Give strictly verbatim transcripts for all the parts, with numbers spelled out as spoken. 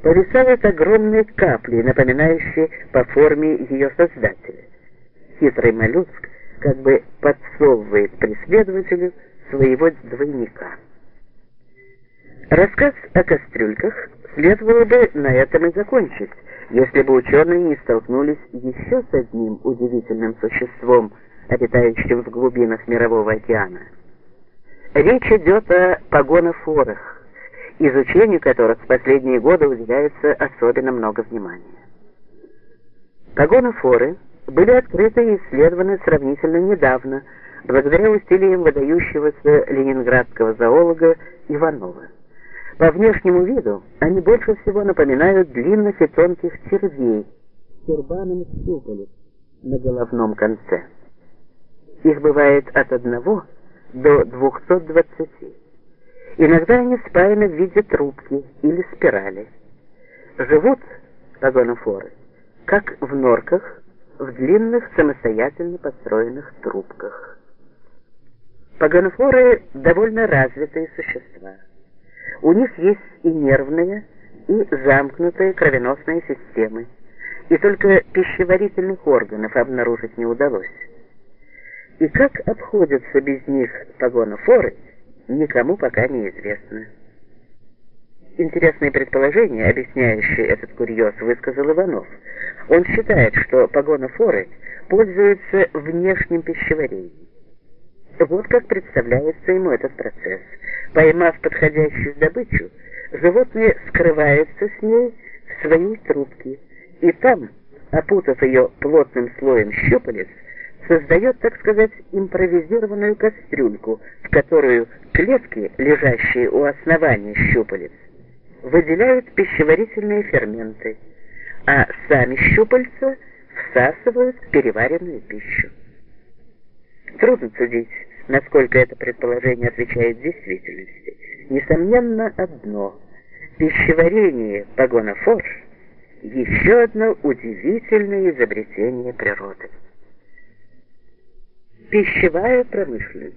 повисают огромные капли, напоминающие по форме ее создателя. Хитрый моллюск как бы подсовывает преследователю своего двойника. Рассказ о кастрюльках следовало бы на этом и закончить, если бы ученые не столкнулись еще с одним удивительным существом, обитающим в глубинах Мирового океана. Речь идет о погонофорах, изучению которых в последние годы уделяется особенно много внимания. Погонофоры были открыты и исследованы сравнительно недавно, благодаря усилиям выдающегося ленинградского зоолога Иванова. По внешнему виду они больше всего напоминают длинных и тонких червей с тюрбаном щупалец на головном конце. Их бывает от одного до двухсот двадцати. Иногда они спаяны в виде трубки или спирали. Живут погонофоры как в норках, в длинных самостоятельно построенных трубках. Погонофоры довольно развитые существа. У них есть и нервные, и замкнутые кровеносные системы, и только пищеварительных органов обнаружить не удалось. И как обходятся без них погонофоры, никому пока не известно. Интересное предположение, объясняющее этот курьез, высказал Иванов. Он считает, что погонофоры пользуются внешним пищеварением. Вот как представляется ему этот процесс. Поймав подходящую добычу, животное скрывается с ней в своей трубке, и там, опутав ее плотным слоем щупалец, создает, так сказать, импровизированную кастрюльку, в которую клетки, лежащие у основания щупалец, выделяют пищеварительные ферменты, а сами щупальца всасывают переваренную пищу. Трудно судить, насколько это предположение отвечает действительности. Несомненно одно: пищеварение погонофор — еще одно удивительное изобретение природы. Пищевая промышленность.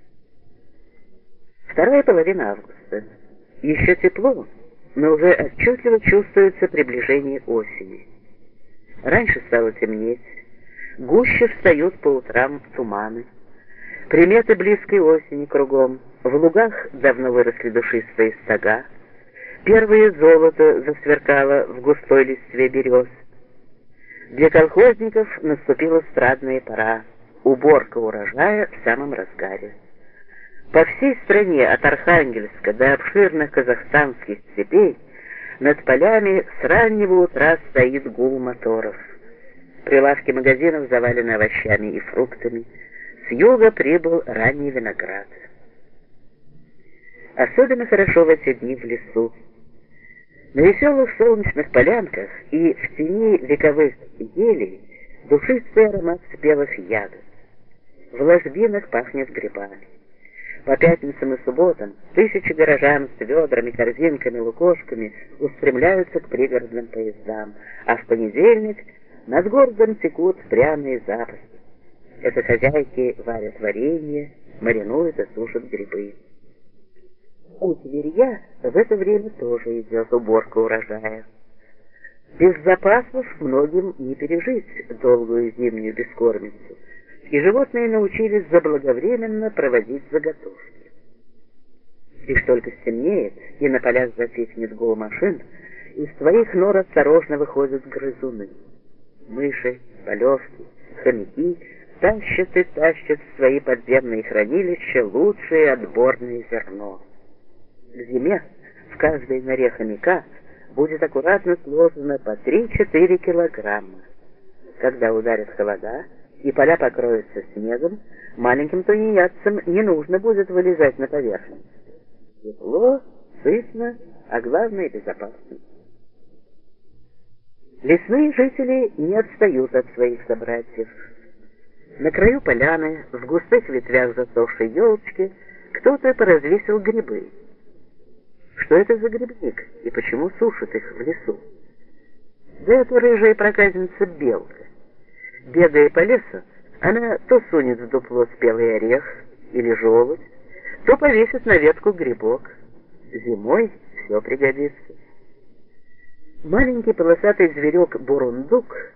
Вторая половина августа. Еще тепло, но уже отчетливо чувствуется приближение осени. Раньше стало темнеть, гуще встают по утрам туманы. Приметы близкой осени кругом. В лугах давно выросли душистые стога. Первое золото засверкало в густой листве берез. Для колхозников наступила страдная пора. Уборка урожая в самом разгаре. По всей стране, от Архангельска до обширных казахстанских степей, над полями с раннего утра стоит гул моторов. Прилавки магазинов завалены овощами и фруктами. С юга прибыл ранний виноград. Особенно хорошо в эти дни в лесу. На веселых солнечных полянках и в тени вековых елей душистый аромат спелых ягод. В ложбинах пахнет грибами. По пятницам и субботам тысячи горожан с ведрами, корзинками, лукошками устремляются к пригородным поездам, а в понедельник над городом текут пряные запахи. Это хозяйки варят варенье, маринуют и сушат грибы. У зверья в это время тоже идет уборка урожая. Без запасов многим не пережить долгую зимнюю бескормицу, и животные научились заблаговременно проводить заготовки. Лишь только стемнеет, и на полях затихнет гул машин, из своих нор осторожно выходят грызуны. Мыши, полевки, хомяки тащат и тащат в свои подземные хранилища лучшее отборное зерно. К зиме в каждой норе хомяка будет аккуратно сложено по три-четыре килограмма. Когда ударят холода и поля покроются снегом, маленьким тунеядцам не нужно будет вылезать на поверхность. Тепло, сытно, а главное безопасно. Лесные жители не отстают от своих собратьев. На краю поляны, в густых ветвях засохшей елочки, кто-то поразвесил грибы. Что это за грибник и почему сушат их в лесу? Да это рыжая проказница белка. Бегая по лесу, она то сунет в дупло спелый орех или желудь, то повесит на ветку грибок. Зимой все пригодится. Маленький полосатый зверек бурундук